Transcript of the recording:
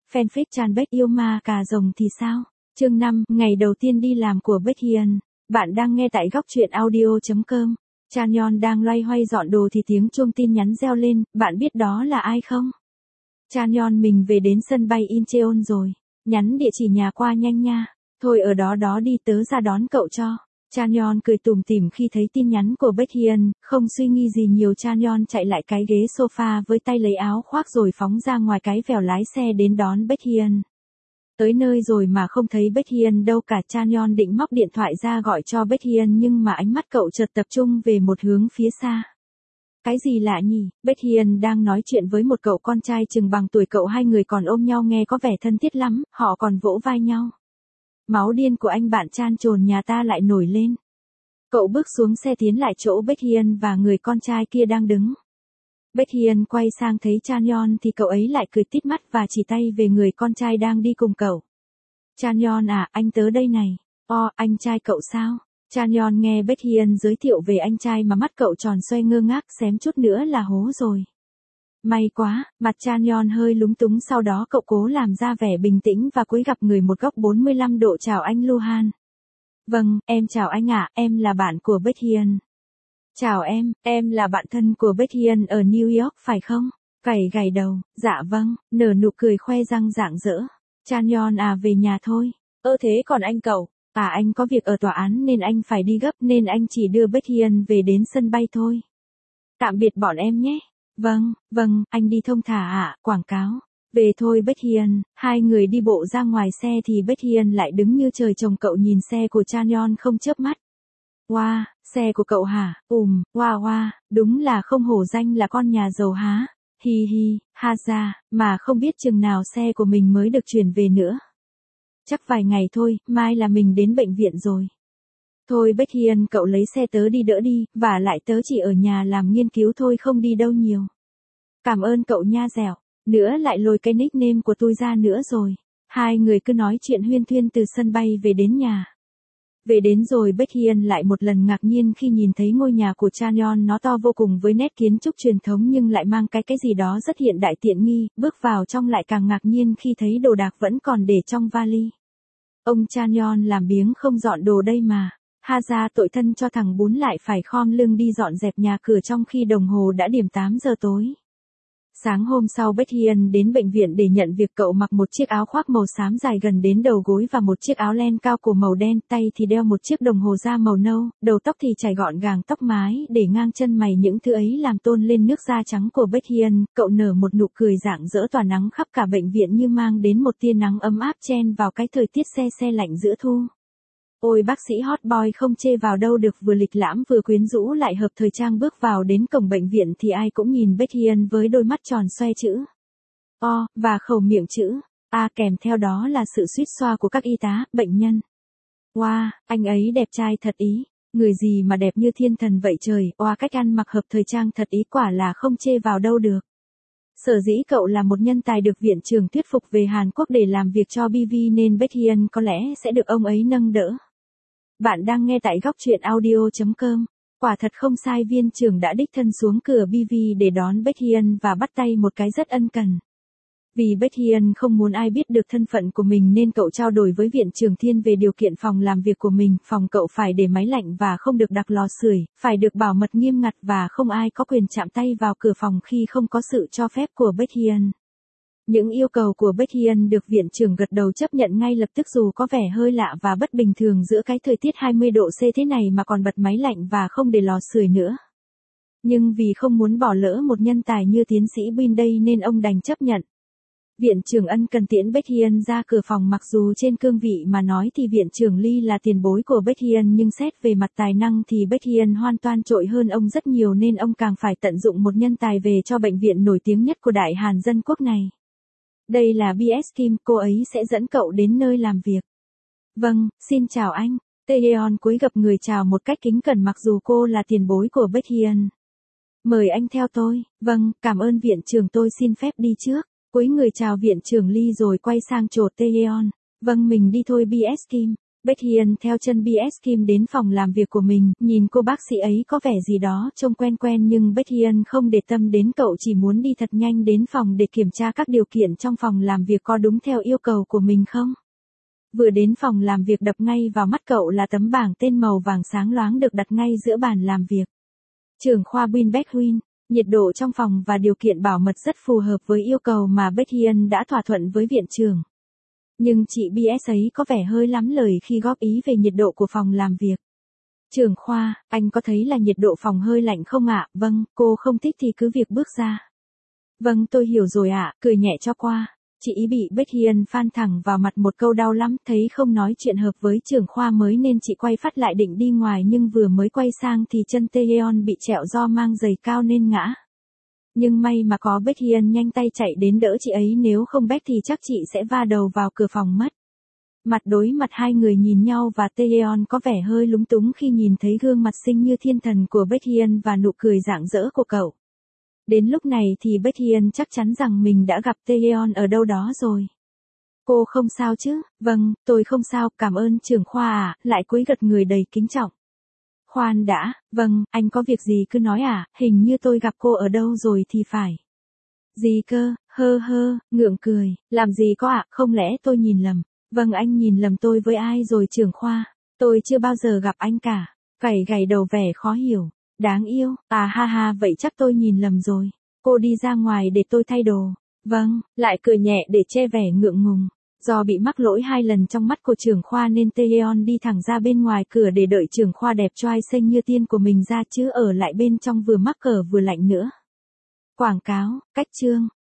Fanfic Chanbek yêu ma cà rồng thì sao? Chương 5, ngày đầu tiên đi làm của Baekhyun. Bạn đang nghe tại góc truyện audio.com. Chanyeon đang loay hoay dọn đồ thì tiếng chuông tin nhắn reo lên, bạn biết đó là ai không? Chanyeon mình về đến sân bay Incheon rồi. Nhắn địa chỉ nhà qua nhanh nha. Thôi ở đó đi tớ ra đón cậu cho. Chanyeon cười tủm tỉm khi thấy tin nhắn của Baekhyun, không suy nghĩ gì nhiều Chanyeon chạy lại cái ghế sofa với tay lấy áo khoác rồi phóng ra ngoài cái vèo lái xe đến đón Baekhyun. Tới nơi rồi mà không thấy Baekhyun đâu cả. Chanyeon định móc điện thoại ra gọi cho Baekhyun nhưng mà ánh mắt cậu chợt tập trung về một hướng phía xa. Cái gì lạ nhỉ? Baekhyun đang nói chuyện với một cậu con trai chừng bằng tuổi cậu, hai người còn ôm nhau nghe có vẻ thân thiết lắm, họ còn vỗ vai nhau. Máu điên của anh bạn Chan trồn nhà ta lại nổi lên. Cậu bước xuống xe tiến lại chỗ Baekhyun và người con trai kia đang đứng. Baekhyun quay sang thấy Chanyeon thì cậu ấy lại cười tít mắt và chỉ tay về người con trai đang đi cùng cậu. Chanyeon à, anh tớ đây này. Anh trai cậu sao? Chanyeon nghe Baekhyun giới thiệu về anh trai mà mắt cậu tròn xoe ngơ ngác, xém chút nữa là hố rồi. May quá, mặt Chanyeon hơi lúng túng, sau đó cậu cố làm ra vẻ bình tĩnh và cúi gặp người một góc 45 độ. Chào anh Luhan. Vâng, em chào anh ạ, em là bạn của Baekhyun. Chào em là bạn thân của Baekhyun ở New York phải không? Gảy đầu, dạ vâng, nở nụ cười khoe răng rạng rỡ. Chanyeon à, về nhà thôi. Thế còn anh cậu? Anh có việc ở tòa án nên anh phải đi gấp nên anh chỉ đưa Baekhyun về đến sân bay thôi. Tạm biệt bọn em nhé. Vâng, anh đi thông thả ạ, quảng cáo. Về thôi Baekhyun. Hai người đi bộ ra ngoài xe thì Baekhyun lại đứng như trời trồng. Cậu nhìn xe của Chanyeon không chớp mắt. Wow, xe của cậu hả? Wow, đúng là không hổ danh là con nhà giàu há. Hi, ha ra, mà không biết chừng nào xe của mình mới được chuyển về nữa. Chắc vài ngày thôi, mai là mình đến bệnh viện rồi. Thôi Baekhyun, cậu lấy xe tớ đi đỡ đi, và lại tớ chỉ ở nhà làm nghiên cứu thôi, không đi đâu nhiều. Cảm ơn cậu nha dẻo. Nữa lại lôi cái nickname của tôi ra nữa rồi. Hai người cứ nói chuyện huyên thuyên từ sân bay về đến nhà. Về đến rồi Baekhyun lại một lần ngạc nhiên khi nhìn thấy ngôi nhà của Chanyeon. Nó to vô cùng với nét kiến trúc truyền thống nhưng lại mang cái gì đó rất hiện đại tiện nghi. Bước vào trong lại càng ngạc nhiên khi thấy đồ đạc vẫn còn để trong vali. Ông Chanyeon làm biếng không dọn đồ đây mà. Ha ra tội thân cho thằng bún lại phải khom lưng đi dọn dẹp nhà cửa trong khi đồng hồ đã điểm 8 giờ tối. Sáng hôm sau Baekhyun đến bệnh viện để nhận việc. Cậu mặc một chiếc áo khoác màu xám dài gần đến đầu gối và một chiếc áo len cao cổ màu đen, tay thì đeo một chiếc đồng hồ da màu nâu, đầu tóc thì chải gọn gàng, tóc mái để ngang chân mày, những thứ ấy làm tôn lên nước da trắng của Baekhyun. Cậu nở một nụ cười rạng rỡ tỏa nắng khắp cả bệnh viện như mang đến một tia nắng ấm áp chen vào cái thời tiết se lạnh giữa thu. Ôi bác sĩ hot boy không chê vào đâu được, vừa lịch lãm vừa quyến rũ lại hợp thời trang. Bước vào đến cổng bệnh viện thì ai cũng nhìn Baekhyun với đôi mắt tròn xoe chữ O và khẩu miệng chữ A, kèm theo đó là sự suýt xoa của các y tá, bệnh nhân. Wow, anh ấy đẹp trai thật ý. Người gì mà đẹp như thiên thần vậy trời. Cách ăn mặc hợp thời trang thật ý, quả là không chê vào đâu được. Sở dĩ cậu là một nhân tài được viện trưởng thuyết phục về Hàn Quốc để làm việc cho BV nên Baekhyun có lẽ sẽ được ông ấy nâng đỡ. Bạn đang nghe tại góc truyện audio.com. Quả thật không sai, viên trưởng đã đích thân xuống cửa BV để đón Baekhyun và bắt tay một cái rất ân cần. Vì Baekhyun không muốn ai biết được thân phận của mình nên cậu trao đổi với viện trưởng Thiên về điều kiện phòng làm việc của mình. Phòng cậu phải để máy lạnh và không được đặt lò sưởi, phải được bảo mật nghiêm ngặt và không ai có quyền chạm tay vào cửa phòng khi không có sự cho phép của Baekhyun. Những yêu cầu của Baekhyun được viện trưởng gật đầu chấp nhận ngay lập tức, dù có vẻ hơi lạ và bất bình thường giữa cái thời tiết 20 độ C thế này mà còn bật máy lạnh và không để lò sưởi nữa. Nhưng vì không muốn bỏ lỡ một nhân tài như tiến sĩ Bin đây nên ông đành chấp nhận. Viện trưởng ân cần tiễn Baekhyun ra cửa phòng. Mặc dù trên cương vị mà nói thì viện trưởng Lee là tiền bối của Baekhyun nhưng xét về mặt tài năng thì Baekhyun hoàn toàn trội hơn ông rất nhiều nên ông càng phải tận dụng một nhân tài về cho bệnh viện nổi tiếng nhất của Đại Hàn Dân Quốc này. Đây là BS Kim, cô ấy sẽ dẫn cậu đến nơi làm việc. Vâng, xin chào anh. Taeyeon cúi gập người chào một cách kính cẩn mặc dù cô là tiền bối của Baekhyun. Mời anh theo tôi. Vâng, cảm ơn viện trưởng, tôi xin phép đi trước. Cúi người chào viện trưởng Lee rồi quay sang chột Taeyeon. Vâng, mình đi thôi BS Kim. Bách Hiên theo chân BS Kim đến phòng làm việc của mình, nhìn cô bác sĩ ấy có vẻ gì đó trông quen quen nhưng Bách Hiên không để tâm đến cậu, chỉ muốn đi thật nhanh đến phòng để kiểm tra các điều kiện trong phòng làm việc có đúng theo yêu cầu của mình không. Vừa đến phòng làm việc đập ngay vào mắt cậu là tấm bảng tên màu vàng sáng loáng được đặt ngay giữa bàn làm việc. Trưởng khoa Bin Beck Huynh, nhiệt độ trong phòng và điều kiện bảo mật rất phù hợp với yêu cầu mà Bách Hiên đã thỏa thuận với viện trưởng. Nhưng chị BS ấy có vẻ hơi lắm lời khi góp ý về nhiệt độ của phòng làm việc. Trưởng khoa, anh có thấy là nhiệt độ phòng hơi lạnh không ạ? Vâng, cô không thích thì cứ việc bước ra. Vâng, tôi hiểu rồi ạ, cười nhẹ cho qua. Chị ý bị Bách Hiên phan thẳng vào mặt một câu đau lắm, thấy không nói chuyện hợp với trưởng khoa mới nên chị quay phát lại định đi ngoài nhưng vừa mới quay sang thì chân Taeyeon bị trẹo do mang giày cao nên ngã. Nhưng may mà có Bách Hiên nhanh tay chạy đến đỡ chị ấy, nếu không Beck thì chắc chị sẽ va đầu vào cửa phòng mất. Mặt đối mặt hai người nhìn nhau và Taeyeon có vẻ hơi lúng túng khi nhìn thấy gương mặt xinh như thiên thần của Bách Hiên và nụ cười rạng rỡ của cậu. Đến lúc này thì Bách Hiên chắc chắn rằng mình đã gặp Taeyeon ở đâu đó rồi. Cô không sao chứ? Vâng, tôi không sao, cảm ơn trưởng khoa ạ, lại cúi gật người đầy kính trọng. Khoan đã, vâng, anh có việc gì cứ nói à, hình như tôi gặp cô ở đâu rồi thì phải. Gì cơ, ngượng cười, làm gì có ạ, không lẽ tôi nhìn lầm? Vâng, anh nhìn lầm tôi với ai rồi trưởng khoa, tôi chưa bao giờ gặp anh cả. Gảy đầu vẻ khó hiểu, đáng yêu, à ha ha, vậy chắc tôi nhìn lầm rồi. Cô đi ra ngoài để tôi thay đồ. Vâng, lại cười nhẹ để che vẻ ngượng ngùng. Do bị mắc lỗi 2 lần trong mắt của trưởng khoa nên Taeyeon đi thẳng ra bên ngoài cửa để đợi trưởng khoa đẹp trai xinh như tiên của mình ra, chứ ở lại bên trong vừa mắc cỡ vừa lạnh nữa. Quảng cáo, cách chương.